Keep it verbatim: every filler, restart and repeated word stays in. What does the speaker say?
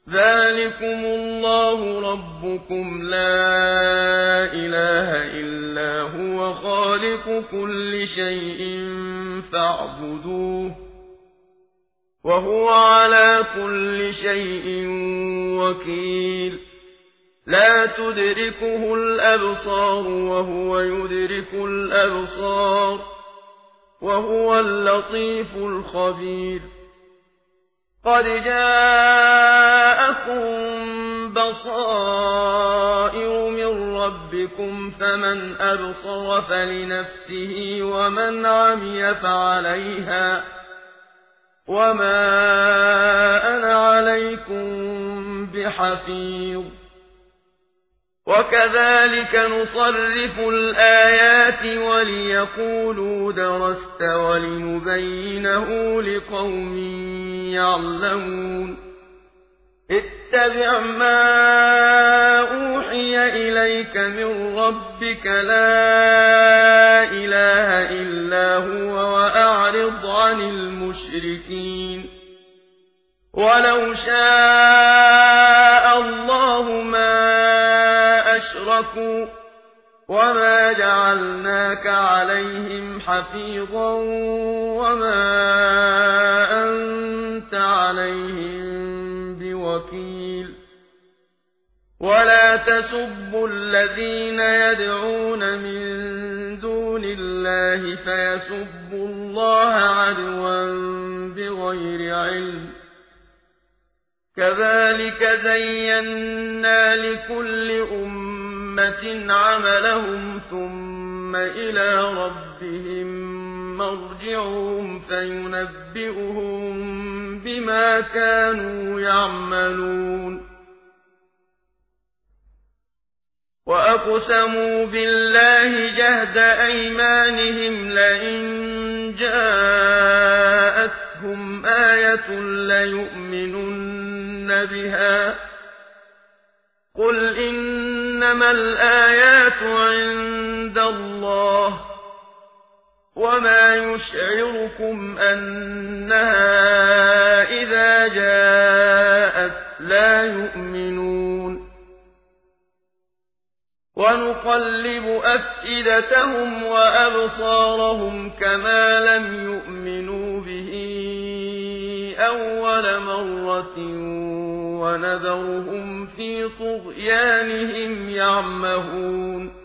ذلكم الله ربكم لا إله إلا هو خالق كل شيء فاعبدوه وهو على كل شيء وكيل لا تدركه الأبصار وهو يدرك الأبصار وهو اللطيف الخبير قد جاءكم بصائر من ربكم فمن أبصر فلنفسه ومن عمي فعليها وما أنا عليكم بحفيظ وكذلك نصرف الآيات وليقولوا درست ولنبينه لقوم يعلمون اتبع ما أوحي إليك من ربك لا إله إلا هو وأعرض عن المشركين ولو شاء الله ما أشركوا وما جعلناك عليهم حفيظا وما أنت عليهم بوكيل ولا تسبوا الذين يدعون من دون الله فيسبوا الله عدوا بغير علم كذلك زينا لكل أمة عملهم ثم إلى ربهم مرجعهم فينبئهم بما كانوا يعملون وأقسموا بالله جهد أيمانهم لئن جاءتهم آية ليؤمنن بها قل إنما الآيات عند الله وما يشعركم أنها إذا جاءت لا يؤمنون ونقلب أفئدتهم وأبصارهم كما لم يؤمنوا به أول مرة ونذرهم في طغيانهم يعمهون